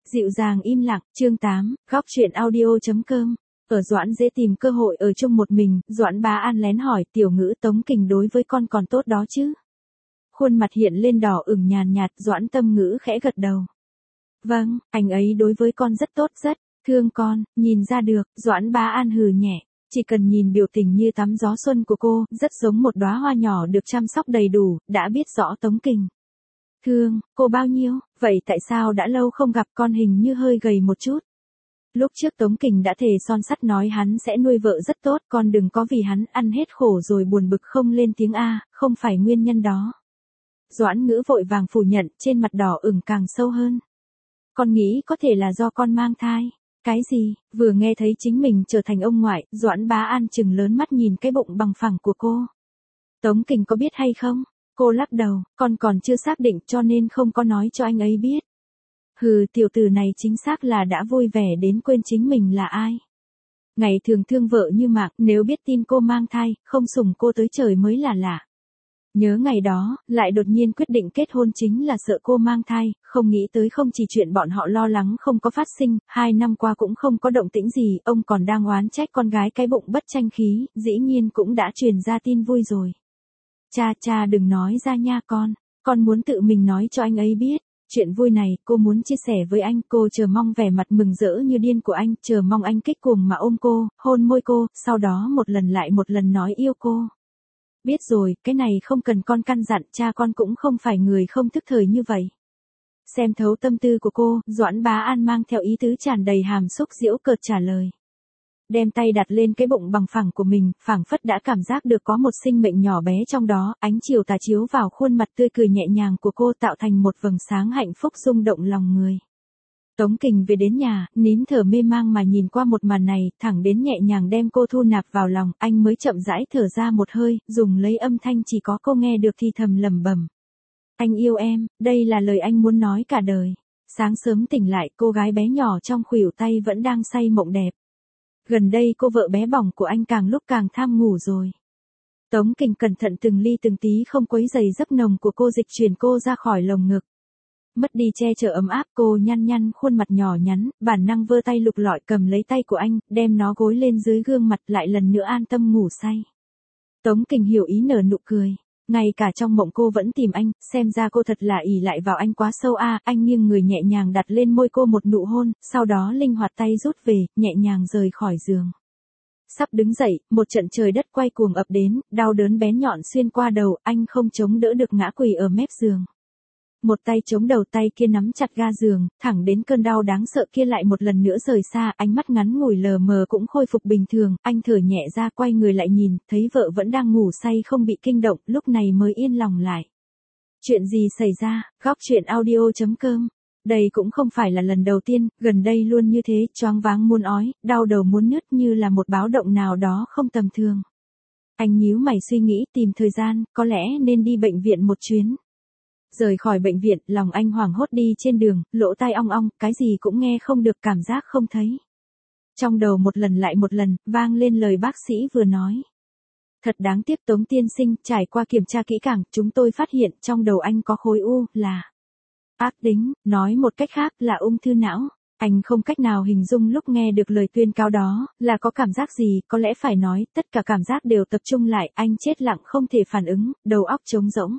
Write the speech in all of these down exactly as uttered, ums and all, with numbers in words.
Dịu dàng im lặng, chương tám, góc truyện audio.com. Ở Doãn dễ tìm cơ hội ở chung một mình, Doãn Bá An lén hỏi Tiểu Ngữ Tống Kình đối với con còn tốt đó chứ. Khuôn mặt hiện lên đỏ ửng nhàn nhạt, Doãn Tâm Ngữ khẽ gật đầu. Vâng, anh ấy đối với con rất tốt rất, thương con, nhìn ra được, Doãn Bá An hừ nhẹ. Chỉ cần nhìn biểu tình như tắm gió xuân của cô, rất giống một đóa hoa nhỏ được chăm sóc đầy đủ, đã biết rõ Tống Kình. Thương, cô bao nhiêu, vậy tại sao đã lâu không gặp con hình như hơi gầy một chút. Lúc trước Tống Kình đã thề son sắt nói hắn sẽ nuôi vợ rất tốt, con đừng có vì hắn ăn hết khổ rồi buồn bực không lên tiếng A, không phải nguyên nhân đó. Doãn Ngữ vội vàng phủ nhận, trên mặt đỏ ửng càng sâu hơn. Con nghĩ có thể là do con mang thai. Cái gì, vừa nghe thấy chính mình trở thành ông ngoại, Doãn Bá An trừng lớn mắt nhìn cái bụng bằng phẳng của cô. Tống Kình có biết hay không? Cô lắc đầu, con còn chưa xác định cho nên không có nói cho anh ấy biết. Hừ, tiểu tử này chính xác là đã vui vẻ đến quên chính mình là ai. Ngày thường thương vợ như mạng, nếu biết tin cô mang thai, không sủng cô tới trời mới là lạ. Nhớ ngày đó, lại đột nhiên quyết định kết hôn chính là sợ cô mang thai, không nghĩ tới không chỉ chuyện bọn họ lo lắng không có phát sinh, hai năm qua cũng không có động tĩnh gì, ông còn đang oán trách con gái cái bụng bất tranh khí, dĩ nhiên cũng đã truyền ra tin vui rồi. Cha cha đừng nói ra nha con, con muốn tự mình nói cho anh ấy biết. Chuyện vui này, cô muốn chia sẻ với anh, cô chờ mong vẻ mặt mừng rỡ như điên của anh, chờ mong anh kích cuồng mà ôm cô, hôn môi cô, sau đó một lần lại một lần nói yêu cô. Biết rồi, cái này không cần con căn dặn, cha con cũng không phải người không thức thời như vậy. Xem thấu tâm tư của cô, Doãn Bá An mang theo ý tứ tràn đầy hàm xúc giễu cợt trả lời. Đem tay đặt lên cái bụng bằng phẳng của mình, phảng phất đã cảm giác được có một sinh mệnh nhỏ bé trong đó, ánh chiều tà chiếu vào khuôn mặt tươi cười nhẹ nhàng của cô tạo thành một vầng sáng hạnh phúc rung động lòng người. Tống Kình về đến nhà, nín thở mê mang mà nhìn qua một màn này, thẳng đến nhẹ nhàng đem cô thu nạp vào lòng, anh mới chậm rãi thở ra một hơi, dùng lấy âm thanh chỉ có cô nghe được thì thầm lẩm bẩm. Anh yêu em, đây là lời anh muốn nói cả đời. Sáng sớm tỉnh lại, cô gái bé nhỏ trong khuỷu tay vẫn đang say mộng đẹp. Gần đây cô vợ bé bỏng của anh càng lúc càng tham ngủ rồi. Tống Kình cẩn thận từng ly từng tí không quấy rầy giấc nồng của cô, dịch chuyển cô ra khỏi lồng ngực. Mất đi che chở ấm áp, cô nhăn nhăn khuôn mặt nhỏ nhắn, bản năng vơ tay lục lọi cầm lấy tay của anh, đem nó gối lên dưới gương mặt lại lần nữa an tâm ngủ say. Tống Kình hiểu ý nở nụ cười. Ngay cả trong mộng cô vẫn tìm anh, xem ra cô thật là ỷ lại vào anh quá sâu a. À, anh nghiêng người nhẹ nhàng đặt lên môi cô một nụ hôn, sau đó linh hoạt tay rút về, nhẹ nhàng rời khỏi giường. Sắp đứng dậy, một trận trời đất quay cuồng ập đến, đau đớn bén nhọn xuyên qua đầu, anh không chống đỡ được ngã quỳ ở mép giường. Một tay chống đầu, tay kia nắm chặt ga giường, thẳng đến cơn đau đáng sợ kia lại một lần nữa rời xa, ánh mắt ngắn ngủi lờ mờ cũng khôi phục bình thường, anh thở nhẹ ra quay người lại nhìn, thấy vợ vẫn đang ngủ say không bị kinh động, lúc này mới yên lòng lại. Chuyện gì xảy ra, góc truyện audio.com. Đây cũng không phải là lần đầu tiên, gần đây luôn như thế, choáng váng muốn ói, đau đầu muốn nứt như là một báo động nào đó không tầm thường. Anh nhíu mày suy nghĩ tìm thời gian, có lẽ nên đi bệnh viện một chuyến. Rời khỏi bệnh viện, lòng anh hoảng hốt đi trên đường, lỗ tai ong ong, cái gì cũng nghe không được, cảm giác không thấy. Trong đầu một lần lại một lần, vang lên lời bác sĩ vừa nói. Thật đáng tiếc Tống tiên sinh, trải qua kiểm tra kỹ càng, chúng tôi phát hiện trong đầu anh có khối u, là ác tính, nói một cách khác là ung thư não. Anh không cách nào hình dung lúc nghe được lời tuyên cáo đó, là có cảm giác gì, có lẽ phải nói, tất cả cảm giác đều tập trung lại, anh chết lặng không thể phản ứng, đầu óc trống rỗng.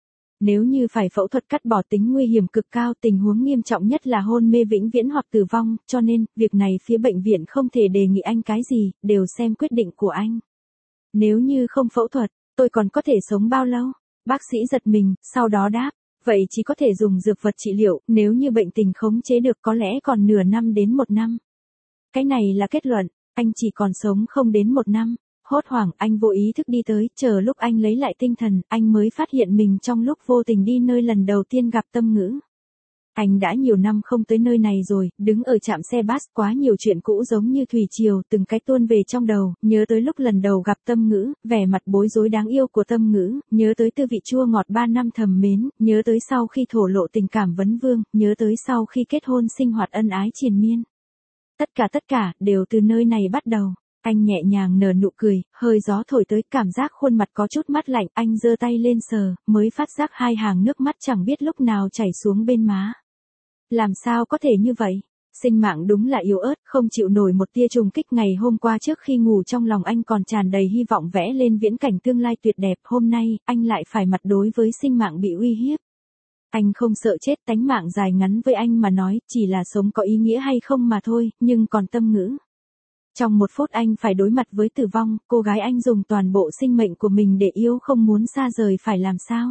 Nếu như phải phẫu thuật cắt bỏ tính nguy hiểm cực cao, tình huống nghiêm trọng nhất là hôn mê vĩnh viễn hoặc tử vong, cho nên, việc này phía bệnh viện không thể đề nghị anh cái gì, đều xem quyết định của anh. Nếu như không phẫu thuật, tôi còn có thể sống bao lâu? Bác sĩ giật mình, sau đó đáp, vậy chỉ có thể dùng dược vật trị liệu, nếu như bệnh tình khống chế được có lẽ còn nửa năm đến một năm. Cái này là kết luận, anh chỉ còn sống không đến một năm. Hốt hoảng, anh vô ý thức đi tới, chờ lúc anh lấy lại tinh thần, anh mới phát hiện mình trong lúc vô tình đi nơi lần đầu tiên gặp Tâm Ngữ. Anh đã nhiều năm không tới nơi này rồi, đứng ở trạm xe bus, quá nhiều chuyện cũ giống như thủy triều, từng cái tuôn về trong đầu, nhớ tới lúc lần đầu gặp Tâm Ngữ, vẻ mặt bối rối đáng yêu của Tâm Ngữ, nhớ tới tư vị chua ngọt ba năm thầm mến, nhớ tới sau khi thổ lộ tình cảm vấn vương, nhớ tới sau khi kết hôn sinh hoạt ân ái triền miên. Tất cả tất cả, đều từ nơi này bắt đầu. Anh nhẹ nhàng nở nụ cười, hơi gió thổi tới, cảm giác khuôn mặt có chút mát lạnh, anh giơ tay lên sờ, mới phát giác hai hàng nước mắt chẳng biết lúc nào chảy xuống bên má. Làm sao có thể như vậy? Sinh mạng đúng là yếu ớt, không chịu nổi một tia trùng kích. Ngày hôm qua trước khi ngủ trong lòng anh còn tràn đầy hy vọng vẽ lên viễn cảnh tương lai tuyệt đẹp. Hôm nay, anh lại phải mặt đối với sinh mạng bị uy hiếp. Anh không sợ chết, tánh mạng dài ngắn với anh mà nói, chỉ là sống có ý nghĩa hay không mà thôi, nhưng còn tâm ngữ. Trong một phút anh phải đối mặt với tử vong, cô gái anh dùng toàn bộ sinh mệnh của mình để yêu không muốn xa rời phải làm sao?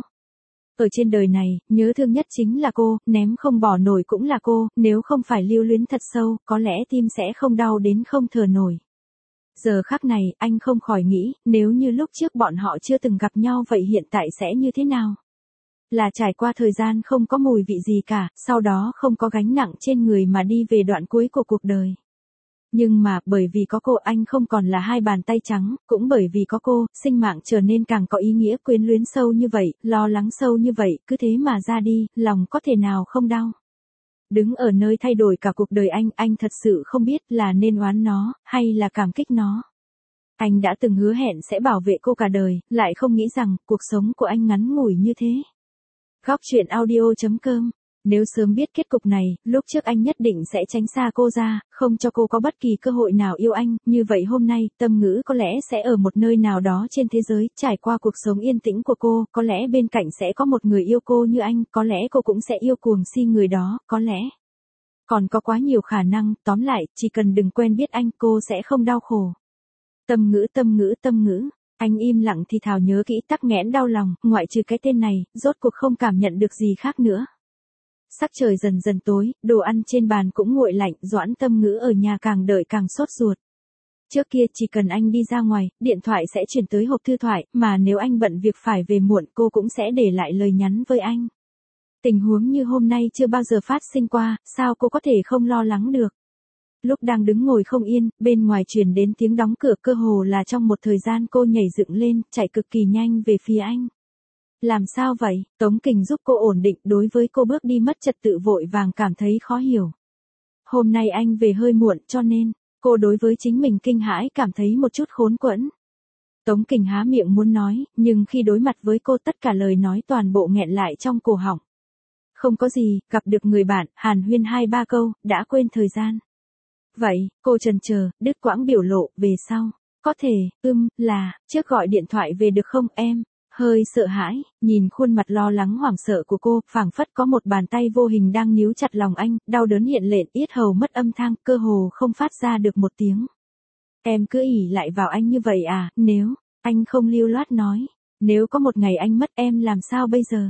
Ở trên đời này, nhớ thương nhất chính là cô, ném không bỏ nổi cũng là cô, nếu không phải lưu luyến thật sâu, có lẽ tim sẽ không đau đến không thở nổi. Giờ khắc này, anh không khỏi nghĩ, nếu như lúc trước bọn họ chưa từng gặp nhau vậy hiện tại sẽ như thế nào? Là trải qua thời gian không có mùi vị gì cả, sau đó không có gánh nặng trên người mà đi về đoạn cuối của cuộc đời. Nhưng mà, bởi vì có cô anh không còn là hai bàn tay trắng, cũng bởi vì có cô, sinh mạng trở nên càng có ý nghĩa, quyến luyến sâu như vậy, lo lắng sâu như vậy, cứ thế mà ra đi, lòng có thể nào không đau. Đứng ở nơi thay đổi cả cuộc đời anh, anh thật sự không biết là nên oán nó, hay là cảm kích nó. Anh đã từng hứa hẹn sẽ bảo vệ cô cả đời, lại không nghĩ rằng, cuộc sống của anh ngắn ngủi như thế. Góc chuyện audio chấm com. Nếu sớm biết kết cục này, lúc trước anh nhất định sẽ tránh xa cô ra, không cho cô có bất kỳ cơ hội nào yêu anh, như vậy hôm nay, Tâm Ngữ có lẽ sẽ ở một nơi nào đó trên thế giới, trải qua cuộc sống yên tĩnh của cô, có lẽ bên cạnh sẽ có một người yêu cô như anh, có lẽ cô cũng sẽ yêu cuồng si người đó, có lẽ. Còn có quá nhiều khả năng, tóm lại, chỉ cần đừng quen biết anh, cô sẽ không đau khổ. Tâm Ngữ, Tâm Ngữ, Tâm Ngữ. Anh im lặng thì thào nhớ kỹ tắc nghẽn đau lòng, ngoại trừ cái tên này, rốt cuộc không cảm nhận được gì khác nữa. Sắc trời dần dần tối, đồ ăn trên bàn cũng nguội lạnh, Doãn Tâm Ngữ ở nhà càng đợi càng sốt ruột. Trước kia chỉ cần anh đi ra ngoài, điện thoại sẽ chuyển tới hộp thư thoại, mà nếu anh bận việc phải về muộn cô cũng sẽ để lại lời nhắn với anh. Tình huống như hôm nay chưa bao giờ phát sinh qua, sao cô có thể không lo lắng được. Lúc đang đứng ngồi không yên, bên ngoài truyền đến tiếng đóng cửa, cơ hồ là trong một thời gian cô nhảy dựng lên, chạy cực kỳ nhanh về phía anh. Làm sao vậy? Tống Kình giúp cô ổn định, đối với cô bước đi mất trật tự vội vàng cảm thấy khó hiểu. Hôm nay anh về hơi muộn cho nên, cô đối với chính mình kinh hãi cảm thấy một chút khốn quẫn. Tống Kình há miệng muốn nói, nhưng khi đối mặt với cô tất cả lời nói toàn bộ nghẹn lại trong cổ họng. Không có gì, gặp được người bạn, hàn huyên hai ba câu, đã quên thời gian. Vậy, cô chần chờ, đứt quãng biểu lộ, về sau. Có thể, ưm, là, trước gọi điện thoại về được không em? Hơi sợ hãi, nhìn khuôn mặt lo lắng hoảng sợ của cô, phảng phất có một bàn tay vô hình đang níu chặt lòng anh, đau đớn hiện lên, yết hầu mất âm thanh, cơ hồ không phát ra được một tiếng. Em cứ ỉ lại vào anh như vậy à, nếu, anh không lưu loát nói, nếu có một ngày anh mất em làm sao bây giờ?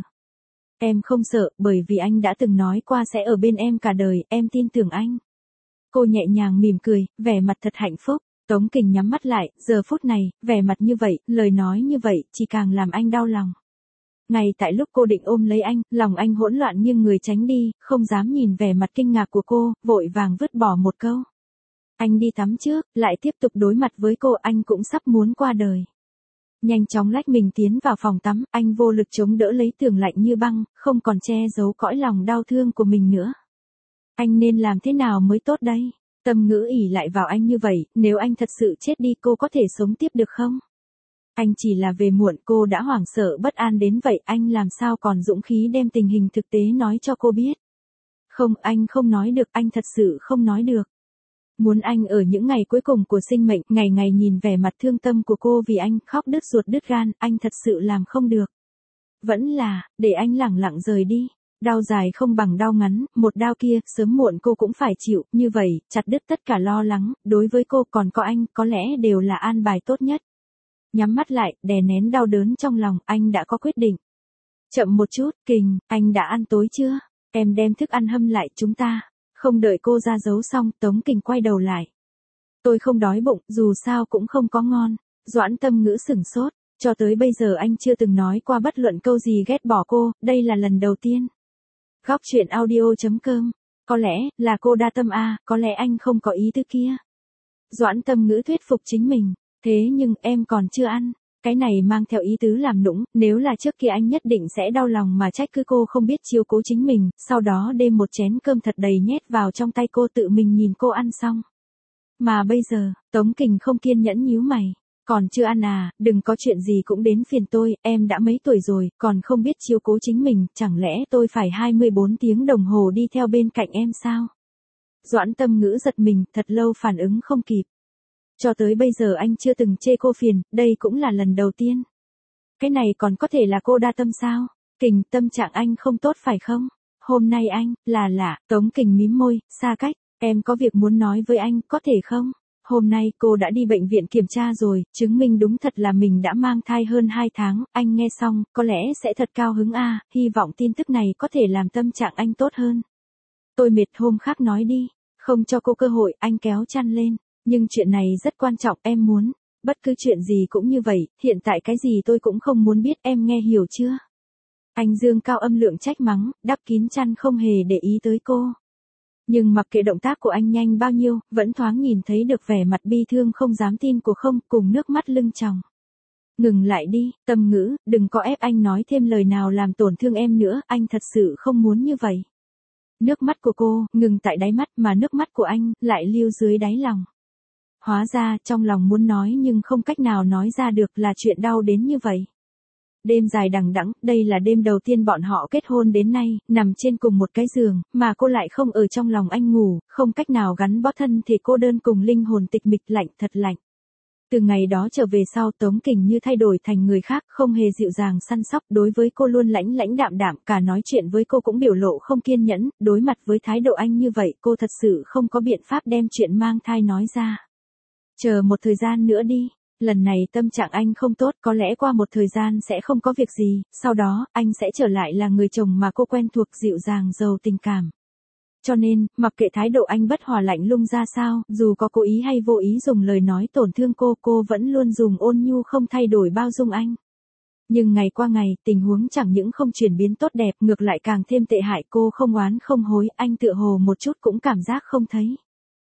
Em không sợ, bởi vì anh đã từng nói qua sẽ ở bên em cả đời, em tin tưởng anh. Cô nhẹ nhàng mỉm cười, vẻ mặt thật hạnh phúc. Tống Kình nhắm mắt lại, giờ phút này, vẻ mặt như vậy, lời nói như vậy, chỉ càng làm anh đau lòng. Ngay tại lúc cô định ôm lấy anh, lòng anh hỗn loạn nghiêng người tránh đi, không dám nhìn vẻ mặt kinh ngạc của cô, vội vàng vứt bỏ một câu. Anh đi tắm trước, lại tiếp tục đối mặt với cô, anh cũng sắp muốn qua đời. Nhanh chóng lách mình tiến vào phòng tắm, anh vô lực chống đỡ lấy tường lạnh như băng, không còn che giấu cõi lòng đau thương của mình nữa. Anh nên làm thế nào mới tốt đây? Tâm Ngữ ỉ lại vào anh như vậy, nếu anh thật sự chết đi cô có thể sống tiếp được không? Anh chỉ là về muộn, cô đã hoảng sợ bất an đến vậy, anh làm sao còn dũng khí đem tình hình thực tế nói cho cô biết? Không, anh không nói được, anh thật sự không nói được. Muốn anh ở những ngày cuối cùng của sinh mệnh, ngày ngày nhìn vẻ mặt thương tâm của cô vì anh, khóc đứt ruột đứt gan, anh thật sự làm không được. Vẫn là, để anh lẳng lặng rời đi. Đau dài không bằng đau ngắn, một đau kia, sớm muộn cô cũng phải chịu, như vậy, chặt đứt tất cả lo lắng, đối với cô còn có anh, có lẽ đều là an bài tốt nhất. Nhắm mắt lại, đè nén đau đớn trong lòng, anh đã có quyết định. Chậm một chút, Kình, anh đã ăn tối chưa? Em đem thức ăn hâm lại chúng ta. Không đợi cô ra giấu xong, Tống Kình quay đầu lại. Tôi không đói bụng, dù sao cũng không có ngon. Doãn Tâm Ngữ sửng sốt, cho tới bây giờ anh chưa từng nói qua bất luận câu gì ghét bỏ cô, đây là lần đầu tiên. Góc chuyện audio chấm com. Có lẽ, là cô đa tâm à, có lẽ anh không có ý tứ kia. Doãn Tâm Ngữ thuyết phục chính mình. Thế nhưng, em còn chưa ăn. Cái này mang theo ý tứ làm nũng, nếu là trước kia anh nhất định sẽ đau lòng mà trách cứ cô không biết chiếu cố chính mình, sau đó đem một chén cơm thật đầy nhét vào trong tay cô tự mình nhìn cô ăn xong. Mà bây giờ, Tống Kình không kiên nhẫn nhíu mày. Còn chưa ăn à, đừng có chuyện gì cũng đến phiền tôi, em đã mấy tuổi rồi, còn không biết chiếu cố chính mình, chẳng lẽ tôi phải hai mươi bốn tiếng đồng hồ đi theo bên cạnh em sao? Doãn Tâm Ngữ giật mình, thật lâu phản ứng không kịp. Cho tới bây giờ anh chưa từng chê cô phiền, đây cũng là lần đầu tiên. Cái này còn có thể là cô đa tâm sao? Kình, tâm trạng anh không tốt phải không? Hôm nay anh, là lạ, Tống Kình mím môi, xa cách, em có việc muốn nói với anh, có thể không? Hôm nay cô đã đi bệnh viện kiểm tra rồi, chứng minh đúng thật là mình đã mang thai hơn hai tháng, anh nghe xong, có lẽ sẽ thật cao hứng a, hy vọng tin tức này có thể làm tâm trạng anh tốt hơn. Tôi mệt, hôm khác nói đi, không cho cô cơ hội, anh kéo chăn lên, nhưng chuyện này rất quan trọng, em muốn, bất cứ chuyện gì cũng như vậy, hiện tại cái gì tôi cũng không muốn biết, em nghe hiểu chưa? Anh dương cao âm lượng trách mắng, đắp kín chăn không hề để ý tới cô. Nhưng mặc kệ động tác của anh nhanh bao nhiêu, vẫn thoáng nhìn thấy được vẻ mặt bi thương không dám tin của không, cùng nước mắt lưng tròng. Ngừng lại đi, Tâm Ngữ, đừng có ép anh nói thêm lời nào làm tổn thương em nữa, anh thật sự không muốn như vậy. Nước mắt của cô, ngừng tại đáy mắt mà nước mắt của anh, lại lưu dưới đáy lòng. Hóa ra, trong lòng muốn nói nhưng không cách nào nói ra được là chuyện đau đến như vậy. Đêm dài đằng đẵng, đây là đêm đầu tiên bọn họ kết hôn đến nay, nằm trên cùng một cái giường, mà cô lại không ở trong lòng anh ngủ, không cách nào gắn bó thân thể cô đơn cùng linh hồn tịch mịch lạnh thật lạnh. Từ ngày đó trở về sau Tống Kình như thay đổi thành người khác, không hề dịu dàng săn sóc, đối với cô luôn lãnh lãnh đạm đạm, cả nói chuyện với cô cũng biểu lộ không kiên nhẫn, đối mặt với thái độ anh như vậy cô thật sự không có biện pháp đem chuyện mang thai nói ra. Chờ một thời gian nữa đi. Lần này tâm trạng anh không tốt, có lẽ qua một thời gian sẽ không có việc gì, sau đó, anh sẽ trở lại là người chồng mà cô quen thuộc, dịu dàng giàu tình cảm. Cho nên, mặc kệ thái độ anh bất hòa lạnh lùng ra sao, dù có cố ý hay vô ý dùng lời nói tổn thương cô, cô vẫn luôn dùng ôn nhu không thay đổi bao dung anh. Nhưng ngày qua ngày, tình huống chẳng những không chuyển biến tốt đẹp, ngược lại càng thêm tệ hại, cô không oán không hối, anh tựa hồ một chút cũng cảm giác không thấy.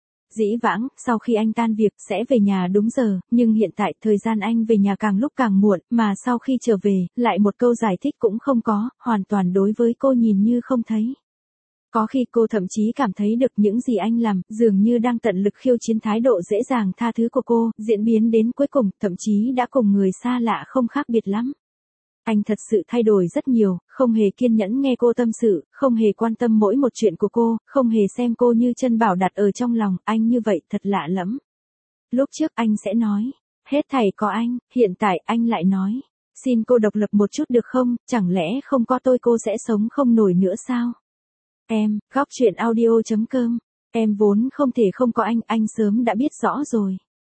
Dĩ vãng, sau khi anh tan việc, sẽ về nhà đúng giờ, nhưng hiện tại, thời gian anh về nhà càng lúc càng muộn, mà sau khi trở về, lại một câu giải thích cũng không có, hoàn toàn đối với cô nhìn như không thấy. Có khi cô thậm chí cảm thấy được những gì anh làm, dường như đang tận lực khiêu chiến thái độ dễ dàng tha thứ của cô, diễn biến đến cuối cùng, thậm chí đã cùng người xa lạ không khác biệt lắm. Anh thật sự thay đổi rất nhiều, không hề kiên nhẫn nghe cô tâm sự, không hề quan tâm mỗi một chuyện của cô, không hề xem cô như chân bảo đặt ở trong lòng, anh như vậy thật lạ lắm. Lúc trước anh sẽ nói, hết thảy có anh, hiện tại anh lại nói, xin cô độc lập một chút được không, chẳng lẽ không có tôi cô sẽ sống không nổi nữa sao? Em, góc chuyện audio chấm com, em vốn không thể không có anh, anh sớm đã biết rõ rồi.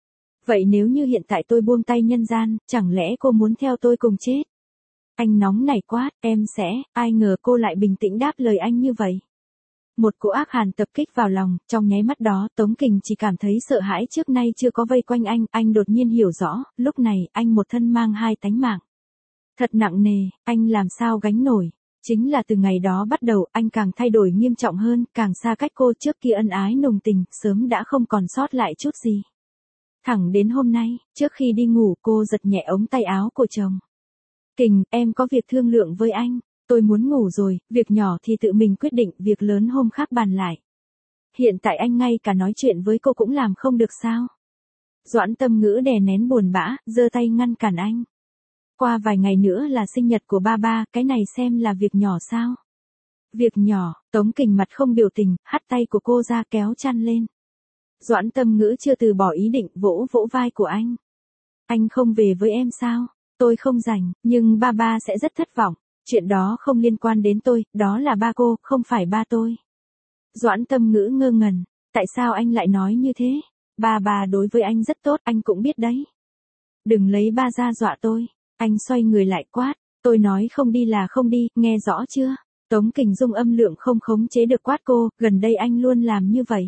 Vậy nếu như hiện tại tôi buông tay nhân gian, chẳng lẽ cô muốn theo tôi cùng chết? Anh nóng nảy quát, em sẽ, ai ngờ cô lại bình tĩnh đáp lời anh như vậy. Một cỗ ác hàn tập kích vào lòng, trong nháy mắt đó, Tống Kình chỉ cảm thấy sợ hãi trước nay chưa có vây quanh anh, anh đột nhiên hiểu rõ, lúc này, anh một thân mang hai tánh mạng. Thật nặng nề, anh làm sao gánh nổi. Chính là từ ngày đó bắt đầu, anh càng thay đổi nghiêm trọng hơn, càng xa cách cô, trước kia ân ái nồng tình, sớm đã không còn sót lại chút gì. Thẳng đến hôm nay, trước khi đi ngủ, cô giật nhẹ ống tay áo của chồng. Kình, em có việc thương lượng với anh, tôi muốn ngủ rồi, việc nhỏ thì tự mình quyết định, việc lớn hôm khác bàn lại. Hiện tại anh ngay cả nói chuyện với cô cũng làm không được sao? Doãn Tâm Ngữ đè nén buồn bã, giơ tay ngăn cản anh. Qua vài ngày nữa là sinh nhật của ba ba, cái này xem là việc nhỏ sao? Việc nhỏ, Tống Kình mặt không biểu tình, hất tay của cô ra kéo chăn lên. Doãn Tâm Ngữ chưa từ bỏ ý định, vỗ vỗ vai của anh. Anh không về với em sao? Tôi không rảnh, nhưng ba ba sẽ rất thất vọng. Chuyện đó không liên quan đến tôi, đó là ba cô, không phải ba tôi. Doãn Tâm Ngữ ngơ ngẩn, tại sao anh lại nói như thế? Ba ba đối với anh rất tốt, anh cũng biết đấy. Đừng lấy ba ra dọa tôi. Anh xoay người lại quát, tôi nói không đi là không đi, nghe rõ chưa? Tống Kình dùng âm lượng không khống chế được quát cô, gần đây anh luôn làm như vậy.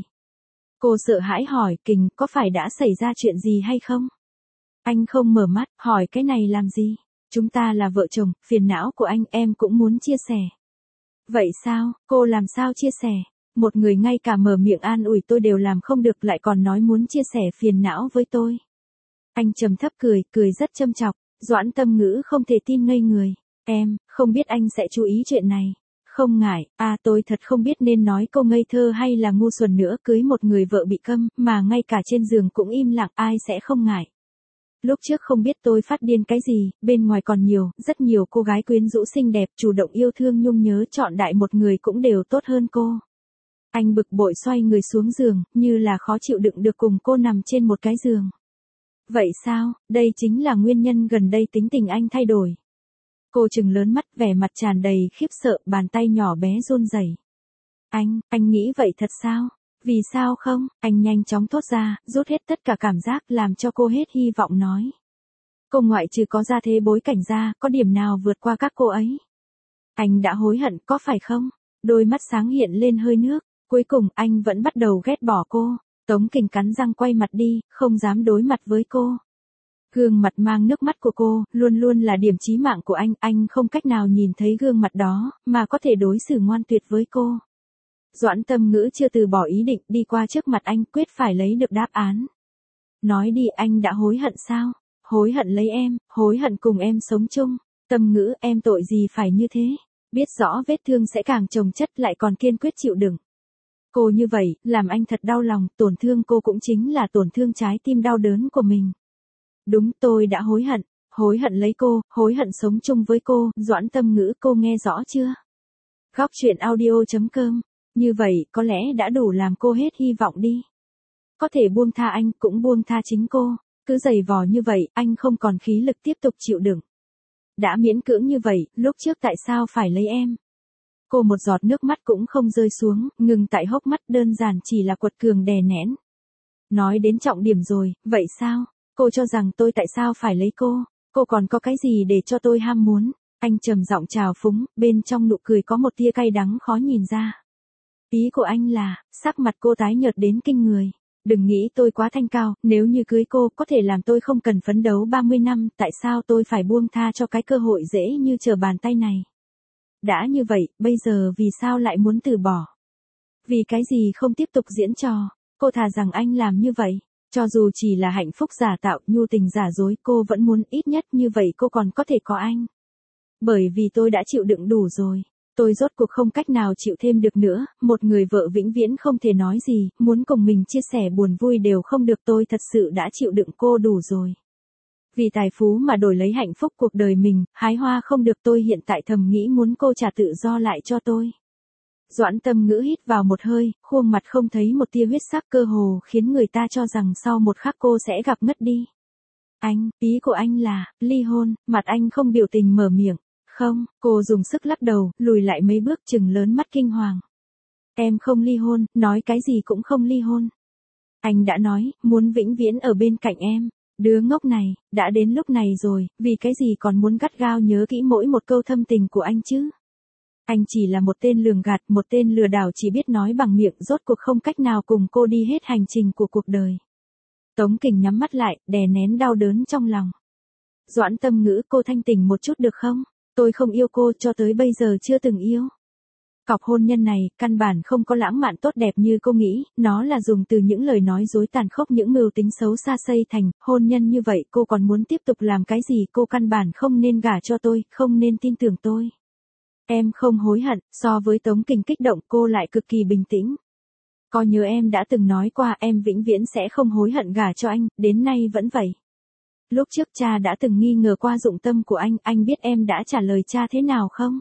Cô sợ hãi hỏi, Kình, có phải đã xảy ra chuyện gì hay không? Anh không mở mắt, hỏi cái này làm gì? Chúng ta là vợ chồng, phiền não của anh em cũng muốn chia sẻ. Vậy sao, cô làm sao chia sẻ? Một người ngay cả mở miệng an ủi tôi đều làm không được lại còn nói muốn chia sẻ phiền não với tôi. Anh trầm thấp cười, cười rất châm chọc. Doãn Tâm Ngữ không thể tin ngây người. Em, không biết anh sẽ chú ý chuyện này. Không ngại, à tôi thật không biết nên nói câu ngây thơ hay là ngu xuẩn nữa, cưới một người vợ bị câm, mà ngay cả trên giường cũng im lặng, ai sẽ không ngại. Lúc trước không biết tôi phát điên cái gì, bên ngoài còn nhiều, rất nhiều cô gái quyến rũ xinh đẹp, chủ động yêu thương nhung nhớ chọn đại một người cũng đều tốt hơn cô. Anh bực bội xoay người xuống giường, như là khó chịu đựng được cùng cô nằm trên một cái giường. Vậy sao, đây chính là nguyên nhân gần đây tính tình anh thay đổi. Cô trừng lớn mắt, vẻ mặt tràn đầy khiếp sợ, bàn tay nhỏ bé run rẩy. Anh, anh nghĩ vậy thật sao? Vì sao không? Anh nhanh chóng thốt ra, rút hết tất cả cảm giác, làm cho cô hết hy vọng nói. Cô ngoại trừ có gia thế bối cảnh ra, có điểm nào vượt qua các cô ấy? Anh đã hối hận, có phải không? Đôi mắt sáng hiện lên hơi nước. Cuối cùng, anh vẫn bắt đầu ghét bỏ cô. Tống Kình cắn răng quay mặt đi, không dám đối mặt với cô. Gương mặt mang nước mắt của cô, luôn luôn là điểm chí mạng của anh, anh không cách nào nhìn thấy gương mặt đó, mà có thể đối xử ngoan tuyệt với cô. Doãn Tâm Ngữ chưa từ bỏ ý định, đi qua trước mặt anh, quyết phải lấy được đáp án. Nói đi, anh đã hối hận sao? Hối hận lấy em, hối hận cùng em sống chung. Tâm Ngữ, em tội gì phải như thế? Biết rõ vết thương sẽ càng chồng chất lại còn kiên quyết chịu đựng. Cô như vậy, làm anh thật đau lòng, tổn thương cô cũng chính là tổn thương trái tim đau đớn của mình. Đúng, tôi đã hối hận, hối hận lấy cô, hối hận sống chung với cô. Doãn Tâm Ngữ, cô nghe rõ chưa? Góc truyện audio chấm com. Như vậy, có lẽ đã đủ làm cô hết hy vọng đi. Có thể buông tha anh, cũng buông tha chính cô. Cứ giày vò như vậy, anh không còn khí lực tiếp tục chịu đựng. Đã miễn cưỡng như vậy, lúc trước tại sao phải lấy em? Cô một giọt nước mắt cũng không rơi xuống, ngừng tại hốc mắt, đơn giản chỉ là quật cường đè nén. Nói đến trọng điểm rồi, vậy sao? Cô cho rằng tôi tại sao phải lấy cô? Cô còn có cái gì để cho tôi ham muốn? Anh trầm giọng trào phúng, bên trong nụ cười có một tia cay đắng khó nhìn ra. Ý của anh là, sắc mặt cô tái nhợt đến kinh người. Đừng nghĩ tôi quá thanh cao, nếu như cưới cô có thể làm tôi không cần phấn đấu ba mươi năm, tại sao tôi phải buông tha cho cái cơ hội dễ như trở bàn tay này? Đã như vậy, bây giờ vì sao lại muốn từ bỏ? Vì cái gì không tiếp tục diễn trò? Cô thà rằng anh làm như vậy. Cho dù chỉ là hạnh phúc giả tạo, nhu tình giả dối, cô vẫn muốn ít nhất như vậy cô còn có thể có anh. Bởi vì tôi đã chịu đựng đủ rồi. Tôi rốt cuộc không cách nào chịu thêm được nữa, một người vợ vĩnh viễn không thể nói gì, muốn cùng mình chia sẻ buồn vui đều không được, tôi thật sự đã chịu đựng cô đủ rồi. Vì tài phú mà đổi lấy hạnh phúc cuộc đời mình, hái hoa không được, tôi hiện tại thầm nghĩ muốn cô trả tự do lại cho tôi. Doãn Tâm Ngữ hít vào một hơi, khuôn mặt không thấy một tia huyết sắc, cơ hồ khiến người ta cho rằng sau một khắc cô sẽ gặp ngất đi. Anh, ý của anh là, ly hôn, mặt anh không biểu tình mở miệng. Không, cô dùng sức lắc đầu, lùi lại mấy bước, trừng lớn mắt kinh hoàng. Em không ly hôn, nói cái gì cũng không ly hôn. Anh đã nói, muốn vĩnh viễn ở bên cạnh em. Đứa ngốc này, đã đến lúc này rồi, vì cái gì còn muốn gắt gao nhớ kỹ mỗi một câu thâm tình của anh chứ? Anh chỉ là một tên lường gạt, một tên lừa đảo chỉ biết nói bằng miệng, rốt cuộc không cách nào cùng cô đi hết hành trình của cuộc đời. Tống Kình nhắm mắt lại, đè nén đau đớn trong lòng. Doãn Tâm Ngữ, cô thanh tỉnh một chút được không? Tôi không yêu cô, cho tới bây giờ chưa từng yêu. Cọc hôn nhân này, căn bản không có lãng mạn tốt đẹp như cô nghĩ, nó là dùng từ những lời nói dối tàn khốc, những mưu tính xấu xa xây thành, hôn nhân như vậy cô còn muốn tiếp tục làm cái gì? Cô căn bản không nên gả cho tôi, không nên tin tưởng tôi. Em không hối hận, so với Tống Kình kích động cô lại cực kỳ bình tĩnh. Có nhớ em đã từng nói qua em vĩnh viễn sẽ không hối hận gả cho anh, đến nay vẫn vậy. Lúc trước cha đã từng nghi ngờ qua dụng tâm của anh, anh biết em đã trả lời cha thế nào không?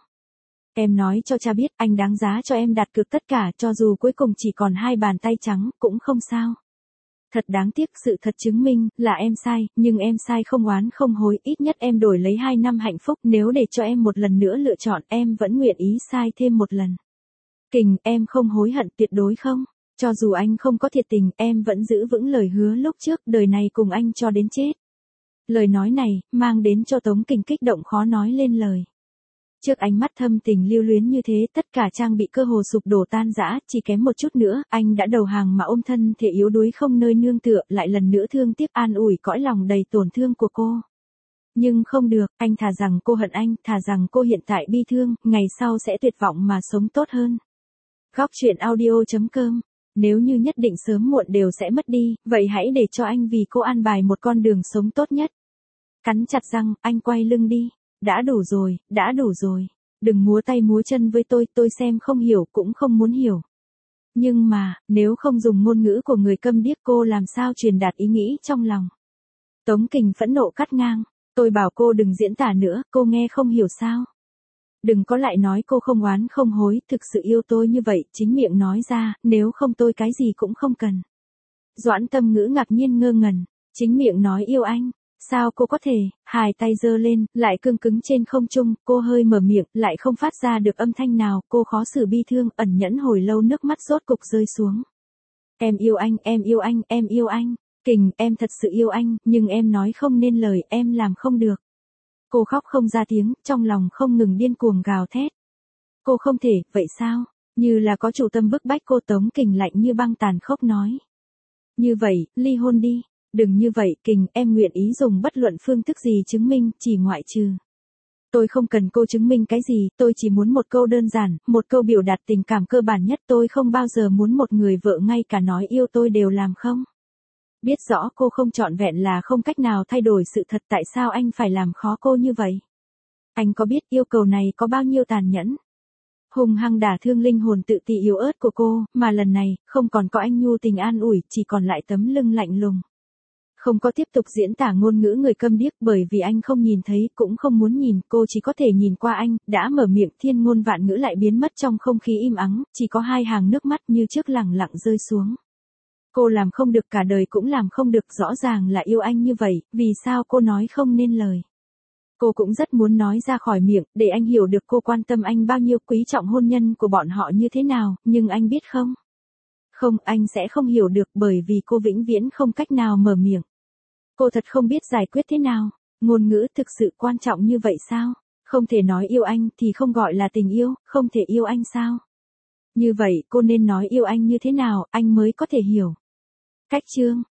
Em nói cho cha biết anh đáng giá cho em đặt cược tất cả, cho dù cuối cùng chỉ còn hai bàn tay trắng, cũng không sao. Thật đáng tiếc, sự thật chứng minh là em sai, nhưng em sai không oán không hối, ít nhất em đổi lấy hai năm hạnh phúc, nếu để cho em một lần nữa lựa chọn, em vẫn nguyện ý sai thêm một lần. Kình, em không hối hận, tuyệt đối không. Cho dù anh không có thiệt tình, em vẫn giữ vững lời hứa lúc trước, đời này cùng anh cho đến chết. Lời nói này, mang đến cho Tống Kình kích động khó nói lên lời. Trước ánh mắt thâm tình lưu luyến như thế, tất cả trang bị cơ hồ sụp đổ tan rã, chỉ kém một chút nữa, anh đã đầu hàng mà ôm thân thể yếu đuối không nơi nương tựa, lại lần nữa thương tiếc an ủi cõi lòng đầy tổn thương của cô. Nhưng không được, anh thà rằng cô hận anh, thà rằng cô hiện tại bi thương, ngày sau sẽ tuyệt vọng mà sống tốt hơn. Góc truyện audio chấm com. Nếu như nhất định sớm muộn đều sẽ mất đi, vậy hãy để cho anh vì cô an bài một con đường sống tốt nhất. Cắn chặt răng, anh quay lưng đi. Đã đủ rồi, đã đủ rồi. Đừng múa tay múa chân với tôi, tôi xem không hiểu cũng không muốn hiểu. Nhưng mà, nếu không dùng ngôn ngữ của người câm điếc cô làm sao truyền đạt ý nghĩ trong lòng. Tống Kình phẫn nộ cắt ngang. Tôi bảo cô đừng diễn tả nữa, cô nghe không hiểu sao? Đừng có lại nói cô không oán không hối, thực sự yêu tôi như vậy, chính miệng nói ra, nếu không tôi cái gì cũng không cần. Doãn Tâm Ngữ ngạc nhiên ngơ ngẩn, chính miệng nói yêu anh, sao cô có thể, hai tay giơ lên, lại cương cứng trên không trung, cô hơi mở miệng, lại không phát ra được âm thanh nào, cô khó xử bi thương, ẩn nhẫn hồi lâu nước mắt rốt cục rơi xuống. Em yêu anh, em yêu anh, em yêu anh, Kình, em thật sự yêu anh, nhưng em nói không nên lời, em làm không được. Cô khóc không ra tiếng, trong lòng không ngừng điên cuồng gào thét. Cô không thể, vậy sao? Như là có chủ tâm bức bách cô. Tống Kình lạnh như băng tàn khốc nói. Như vậy, ly hôn đi. Đừng như vậy, Kình, em nguyện ý dùng bất luận phương thức gì chứng minh, chỉ ngoại trừ. Tôi không cần cô chứng minh cái gì, tôi chỉ muốn một câu đơn giản, một câu biểu đạt tình cảm cơ bản nhất. Tôi không bao giờ muốn một người vợ ngay cả nói yêu tôi đều làm không. Biết rõ cô không trọn vẹn là không cách nào thay đổi sự thật, tại sao anh phải làm khó cô như vậy? Anh có biết yêu cầu này có bao nhiêu tàn nhẫn? Hùng hăng đả thương linh hồn tự ti yếu ớt của cô, mà lần này, không còn có anh nhu tình an ủi, chỉ còn lại tấm lưng lạnh lùng. Không có tiếp tục diễn tả ngôn ngữ người câm điếc, bởi vì anh không nhìn thấy, cũng không muốn nhìn, cô chỉ có thể nhìn qua anh, đã mở miệng thiên ngôn vạn ngữ lại biến mất trong không khí im ắng, chỉ có hai hàng nước mắt như trước lẳng lặng rơi xuống. Cô làm không được, cả đời cũng làm không được, rõ ràng là yêu anh như vậy, vì sao cô nói không nên lời. Cô cũng rất muốn nói ra khỏi miệng, để anh hiểu được cô quan tâm anh bao nhiêu, quý trọng hôn nhân của bọn họ như thế nào, nhưng anh biết không? Không, anh sẽ không hiểu được, bởi vì cô vĩnh viễn không cách nào mở miệng. Cô thật không biết giải quyết thế nào. Ngôn ngữ thực sự quan trọng như vậy sao? Không thể nói yêu anh thì không gọi là tình yêu, không thể yêu anh sao? Như vậy cô nên nói yêu anh như thế nào, anh mới có thể hiểu. Cách chương